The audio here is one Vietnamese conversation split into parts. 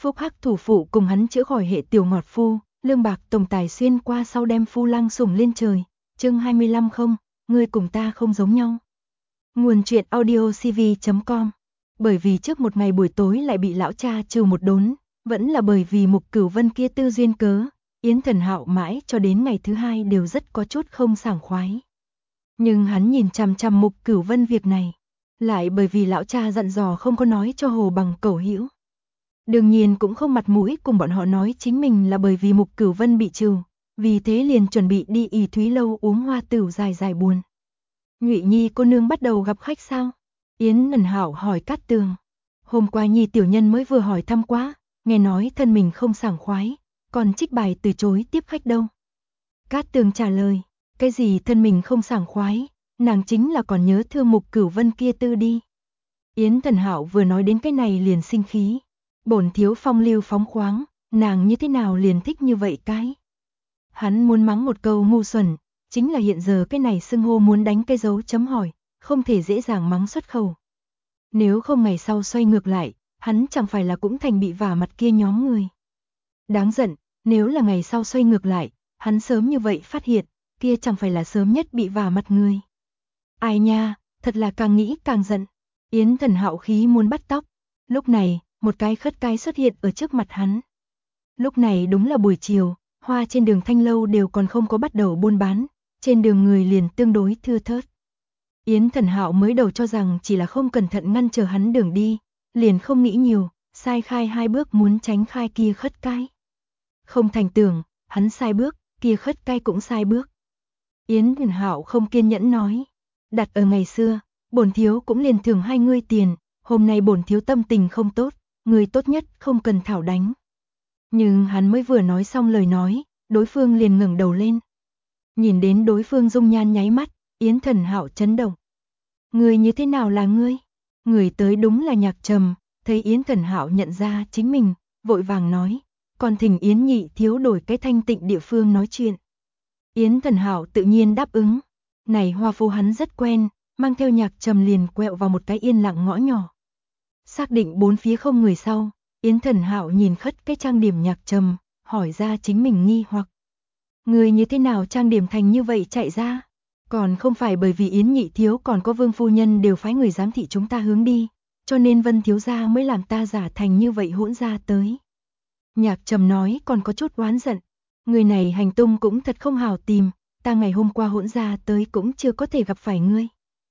Phúc Hắc thủ phụ cùng hắn chữa khỏi hệ tiểu ngọt phu, lương bạc tổng tài xuyên qua sau đem phu lang sủng lên trời. Chương 25 không, ngươi cùng ta không giống nhau. Nguồn truyện audio cv.com. Bởi vì trước một ngày buổi tối lại bị lão cha trừ một đốn, vẫn là bởi vì Mục Cửu Vân kia tư duyên cớ, Yến Thần Hạo mãi cho đến ngày thứ hai đều rất có chút không sảng khoái. Nhưng hắn nhìn chằm chằm Mục Cửu Vân việc này, lại bởi vì lão cha dặn dò không có nói cho Hồ Bằng Cẩu Hữu. Đương nhiên cũng không mặt mũi cùng bọn họ nói chính mình là bởi vì Mục Cửu Vân bị trừ, vì thế liền chuẩn bị đi ỷ Thúy lâu uống hoa tửu dài dài buồn. Nhụy Nhi cô nương bắt đầu gặp khách sao? Yến Thần Hạo hỏi Cát Tường. Hôm qua Nhi tiểu nhân mới vừa hỏi thăm quá, nghe nói thân mình không sảng khoái, còn trích bài từ chối tiếp khách đâu. Cát Tường trả lời, cái gì thân mình không sảng khoái, nàng chính là còn nhớ thương Mục Cửu Vân kia tư đi. Yến Thần Hạo vừa nói đến cái này liền sinh khí. Bổn thiếu phong lưu phóng khoáng, nàng như thế nào liền thích như vậy cái. Hắn muốn mắng một câu ngu xuẩn, chính là hiện giờ cái này xưng hô muốn đánh cái dấu chấm hỏi, không thể dễ dàng mắng xuất khẩu. Nếu không ngày sau xoay ngược lại, hắn chẳng phải là cũng thành bị vả mặt kia nhóm người. Đáng giận, nếu là ngày sau xoay ngược lại, hắn sớm như vậy phát hiện, kia chẳng phải là sớm nhất bị vả mặt người. Ai nha, thật là càng nghĩ càng giận. Yến Thần Hạo khí muốn bắt tóc. Lúc này, một cái khất cái xuất hiện ở trước mặt hắn. Lúc này đúng là buổi chiều, hoa trên đường Thanh Lâu đều còn không có bắt đầu buôn bán, trên đường người liền tương đối thưa thớt. Yến Thần Hạo mới đầu cho rằng chỉ là không cẩn thận ngăn trở hắn đường đi, liền không nghĩ nhiều, sai khai 2 bước muốn tránh khai kia khất cái. Không thành tưởng, hắn sai bước, kia khất cái cũng sai bước. Yến Thần Hạo không kiên nhẫn nói, đặt ở ngày xưa, bổn thiếu cũng liền thưởng 2 ngươi tiền, hôm nay bổn thiếu tâm tình không tốt, người tốt nhất không cần thảo đánh. Nhưng hắn mới vừa nói xong lời nói, đối phương liền ngẩng đầu lên. Nhìn đến đối phương dung nhan nháy mắt, Yến Thần Hạo chấn động. Người như thế nào là ngươi? Người tới đúng là Nhạc Trầm, thấy Yến Thần Hạo nhận ra chính mình, vội vàng nói, còn thỉnh Yến nhị thiếu đổi cái thanh tịnh địa phương nói chuyện. Yến Thần Hạo tự nhiên đáp ứng. Này hoa phố hắn rất quen, mang theo Nhạc Trầm liền quẹo vào một cái yên lặng ngõ nhỏ. Xác định bốn phía không người sau, Yến Thần Hạo nhìn khất cái trang điểm Nhạc Trầm, hỏi ra chính mình nghi hoặc. Người như thế nào trang điểm thành như vậy chạy ra? Còn không phải bởi vì Yến nhị thiếu còn có Vương phu nhân đều phái người giám thị chúng ta hướng đi, cho nên Vân thiếu gia mới làm ta giả thành như vậy hỗn ra tới. Nhạc Trầm nói còn có chút oán giận, người này hành tung cũng thật không hào tìm, ta ngày hôm qua hỗn ra tới cũng chưa có thể gặp phải ngươi.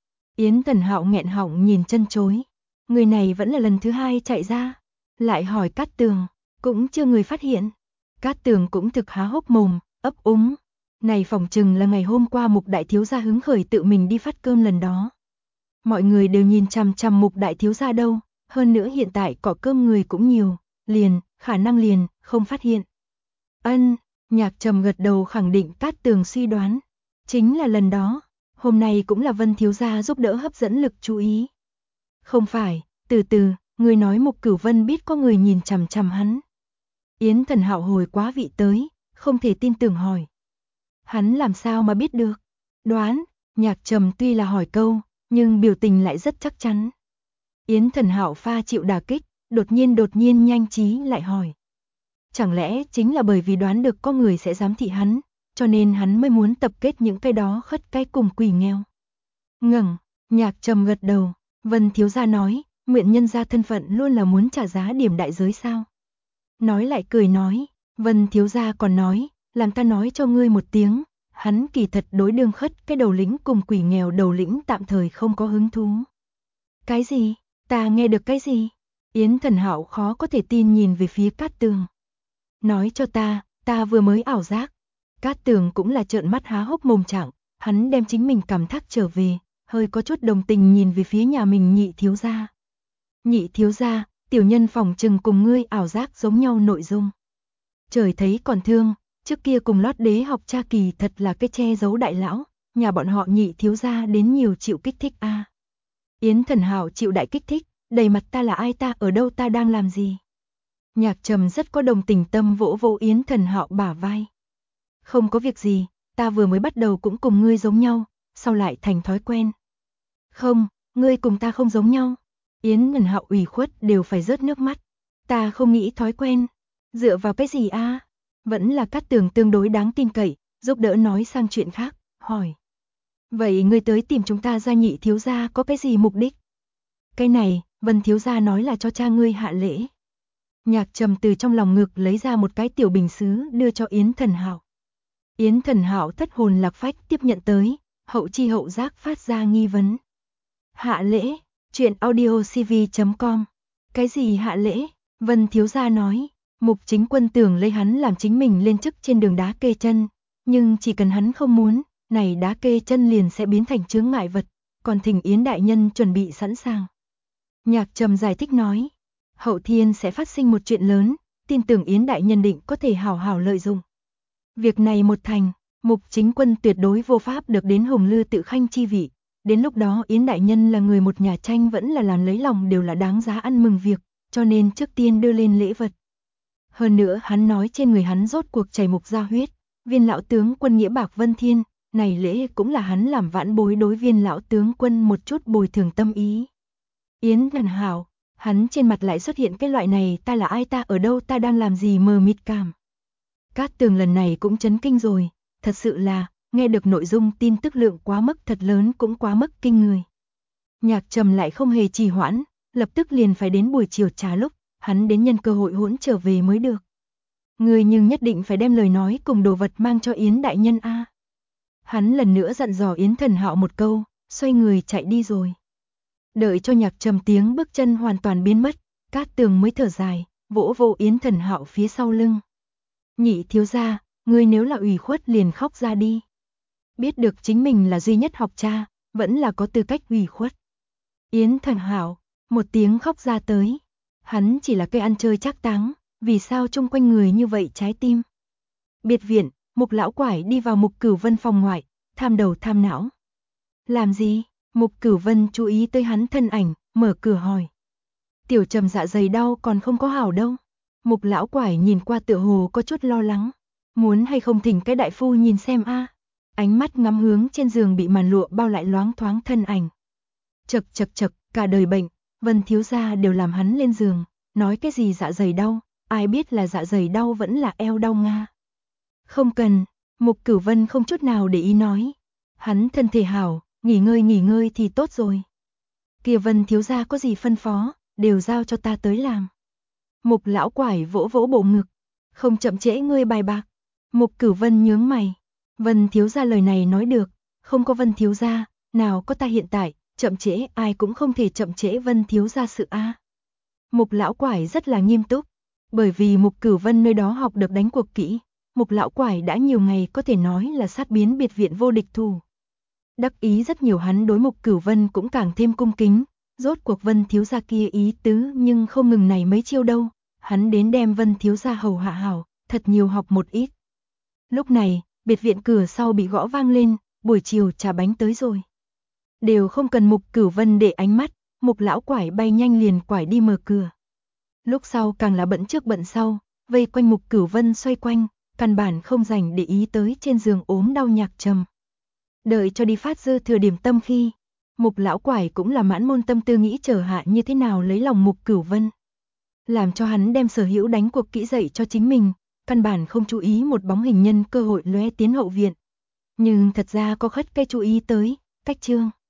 Yến Thần Hạo nghẹn họng nhìn chân chối. Người này vẫn là lần thứ 2 chạy ra, lại hỏi Cát Tường, cũng chưa người phát hiện. Cát Tường cũng thực há hốc mồm, ấp úng. Này phỏng chừng là ngày hôm qua Mục đại thiếu gia hứng khởi tự mình đi phát cơm lần đó. Mọi người đều nhìn chằm chằm Mục đại thiếu gia đâu, hơn nữa hiện tại cỏ cơm người cũng nhiều, khả năng liền, không phát hiện. Ân, Nhạc Trầm gật đầu khẳng định Cát Tường suy đoán. Chính là lần đó, hôm nay cũng là Vân thiếu gia giúp đỡ hấp dẫn lực chú ý. Không phải, từ từ, người nói Mục Cửu Vân biết có người nhìn chằm chằm hắn. Yến Thần Hạo hồi quá vị tới, không thể tin tưởng hỏi. Hắn làm sao mà biết được? Đoán, Nhạc Trầm tuy là hỏi câu, nhưng biểu tình lại rất chắc chắn. Yến Thần Hạo pha chịu đả kích, đột nhiên nhanh trí lại hỏi. Chẳng lẽ chính là bởi vì đoán được có người sẽ giám thị hắn, cho nên hắn mới muốn tập kết những cái đó khất cái cùng quỷ nghèo. Ngẩng, Nhạc Trầm gật đầu. Vân thiếu gia nói, nguyện nhân gia thân phận luôn là muốn trả giá điểm đại giới sao? Nói lại cười nói, Vân thiếu gia còn nói, làm ta nói cho ngươi một tiếng, hắn kỳ thật đối đương khất cái đầu lĩnh cùng quỷ nghèo đầu lĩnh tạm thời không có hứng thú. Cái gì? Ta nghe được cái gì? Yến Thần Hạo khó có thể tin nhìn về phía Cát Tường. Nói cho ta vừa mới ảo giác. Cát Tường cũng là trợn mắt há hốc mồm trạng, hắn đem chính mình cảm thác trở về. Hơi có chút đồng tình nhìn về phía nhà mình nhị thiếu gia. Nhị thiếu gia, tiểu nhân phỏng chừng cùng ngươi ảo giác giống nhau nội dung. Trời thấy còn thương, trước kia cùng Lót Đế học cha kỳ thật là cái che giấu đại lão, nhà bọn họ nhị thiếu gia đến nhiều chịu kích thích a. Yến Thần Hạo chịu đại kích thích, đầy mặt ta là ai ta ở đâu ta đang làm gì. Nhạc Trầm rất có đồng tình tâm vỗ vỗ Yến Thần Hạo bả vai. Không có việc gì, ta vừa mới bắt đầu cũng cùng ngươi giống nhau, sau lại thành thói quen. Không, ngươi cùng ta không giống nhau. Yến Thần Hạo ủy khuất đều phải rớt nước mắt. Ta không nghĩ thói quen. Dựa vào cái gì a? Vẫn là Cát Tường tương đối đáng tin cậy, giúp đỡ nói sang chuyện khác, hỏi. Vậy ngươi tới tìm chúng ta gia Nhị thiếu gia có cái gì mục đích? Cái này, Vân thiếu gia nói là cho cha ngươi hạ lễ. Nhạc Trầm từ trong lòng ngực lấy ra một cái tiểu bình sứ đưa cho Yến Thần Hạo. Yến Thần Hạo thất hồn lạc phách tiếp nhận tới, hậu chi hậu giác phát ra nghi vấn. Hạ lễ, truyện audiocv.com. Cái gì hạ lễ? Vân thiếu gia nói, Mục Chính Quân tưởng lấy hắn làm chính mình lên chức trên đường đá kê chân, nhưng chỉ cần hắn không muốn, này đá kê chân liền sẽ biến thành chướng ngại vật, còn thỉnh Yến đại nhân chuẩn bị sẵn sàng. Nhạc Trầm giải thích nói, hậu thiên sẽ phát sinh một chuyện lớn, tin tưởng Yến đại nhân định có thể hảo hảo lợi dụng. Việc này một thành, Mục Chính Quân tuyệt đối vô pháp được đến Hồng Lư tự khanh chi vị, đến lúc đó Yến đại nhân là người một nhà tranh vẫn là làm lấy lòng đều là đáng giá ăn mừng việc, cho nên trước tiên đưa lên lễ vật. Hơn nữa hắn nói trên người hắn rốt cuộc chảy Mục gia huyết, Viên lão tướng quân nghĩa bạc Vân Thiên, này lễ cũng là hắn làm vãn bối đối Viên lão tướng quân một chút bồi thường tâm ý. Yến Thần Hạo, hắn trên mặt lại xuất hiện cái loại này ta là ai, ta ở đâu, ta đang làm gì mờ mịt cảm. Cát Tường lần này cũng chấn kinh rồi, thật sự là, nghe được nội dung tin tức lượng quá mức thật lớn cũng quá mức kinh người. Nhạc Trầm lại không hề trì hoãn, lập tức liền phải đến buổi chiều trà lúc, hắn đến nhân cơ hội hỗn trở về mới được. Người nhưng nhất định phải đem lời nói cùng đồ vật mang cho Yến đại nhân a. Hắn lần nữa dặn dò Yến Thần Hạo một câu, xoay người chạy đi rồi. Đợi cho Nhạc Trầm tiếng bước chân hoàn toàn biến mất, Cát Tường mới thở dài, vỗ vỗ Yến Thần Hạo phía sau lưng. Nhị thiếu gia, ngươi nếu là ủy khuất liền khóc ra đi. Biết được chính mình là duy nhất học cha, vẫn là có tư cách ủy khuất. Yến Thần Hạo, một tiếng khóc ra tới. Hắn chỉ là cây ăn chơi trác táng, vì sao chung quanh người như vậy trái tim. Biệt viện, Mục lão quải đi vào Mục Cửu Vân phòng ngoại, tham đầu tham não. Làm gì? Mục Cửu Vân chú ý tới hắn thân ảnh, mở cửa hỏi. Tiểu Trầm dạ dày đau còn không có hảo đâu. Mục lão quải nhìn qua tựa hồ có chút lo lắng. Muốn hay không thỉnh cái đại phu nhìn xem a? Ánh mắt ngắm hướng trên giường bị màn lụa bao lại loáng thoáng thân ảnh. Chậc chậc chậc, cả đời bệnh, Vân thiếu gia đều làm hắn lên giường, nói cái gì dạ dày đau, ai biết là dạ dày đau vẫn là eo đau nga. Không cần, Mục Cửu Vân không chút nào để ý nói. Hắn thân thể hảo, nghỉ ngơi thì tốt rồi. Kia Vân thiếu gia có gì phân phó, đều giao cho ta tới làm. Mục lão quải vỗ vỗ bộ ngực, không chậm trễ ngươi bài bạc. Mục Cửu Vân nhướng mày, Vân thiếu gia lời này nói được, không có Vân thiếu gia, nào có ta hiện tại, chậm trễ ai cũng không thể chậm trễ Vân thiếu gia sự a. Mục lão quải rất là nghiêm túc, bởi vì Mục Cửu Vân nơi đó học được đánh cuộc kỹ, Mục lão quải đã nhiều ngày có thể nói là sát biến biệt viện vô địch thủ. Đắc ý rất nhiều hắn đối Mục Cửu Vân cũng càng thêm cung kính, rốt cuộc Vân thiếu gia kia ý tứ nhưng không ngừng này mấy chiêu đâu, hắn đến đem Vân thiếu gia hầu hạ hảo, thật nhiều học một ít. Lúc này, biệt viện cửa sau bị gõ vang lên, buổi chiều trà bánh tới rồi. Đều không cần Mục Cửu Vân để ánh mắt, Mục lão quải bay nhanh liền quải đi mở cửa. Lúc sau càng là bận trước bận sau, vây quanh Mục Cửu Vân xoay quanh, căn bản không rảnh để ý tới trên giường ốm đau Nhạc Trầm. Đợi cho đi phát dư thừa điểm tâm khi, Mục lão quải cũng là mãn môn tâm tư nghĩ trở hạ như thế nào lấy lòng Mục Cửu Vân. Làm cho hắn đem sở hữu đánh cuộc kỹ dạy cho chính mình, căn bản không chú ý một bóng hình nhân cơ hội lóe tiến hậu viện. Nhưng thật ra có khất cây chú ý tới, cách chương.